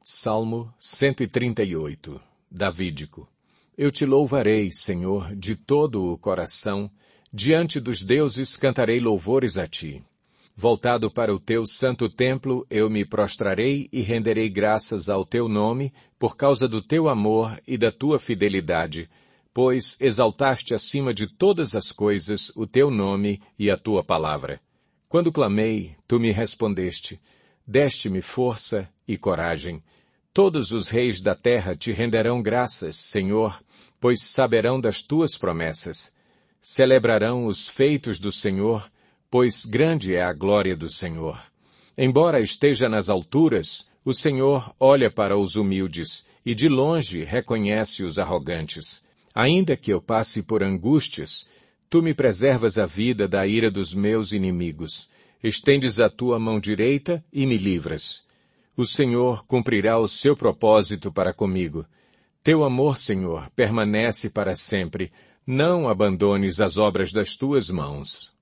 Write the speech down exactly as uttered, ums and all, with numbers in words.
Salmo cento e trinta e oito, Davídico. Eu te louvarei, Senhor, de todo o coração, diante dos deuses cantarei louvores a ti. Voltado para o teu santo templo, eu me prostrarei e renderei graças ao teu nome, por causa do teu amor e da tua fidelidade, pois exaltaste acima de todas as coisas o teu nome e a tua palavra. Quando clamei, tu me respondeste, deste-me força e coragem. Todos os reis da terra te renderão graças, Senhor, pois saberão das tuas promessas. Celebrarão os feitos do Senhor, pois grande é a glória do Senhor. Embora esteja nas alturas, o Senhor olha para os humildes e de longe reconhece os arrogantes. Ainda que eu passe por angústias, tu me preservas a vida da ira dos meus inimigos. Estendes a tua mão direita e me livras. O Senhor cumprirá o seu propósito para comigo. Teu amor, Senhor, permanece para sempre. Não abandones as obras das tuas mãos.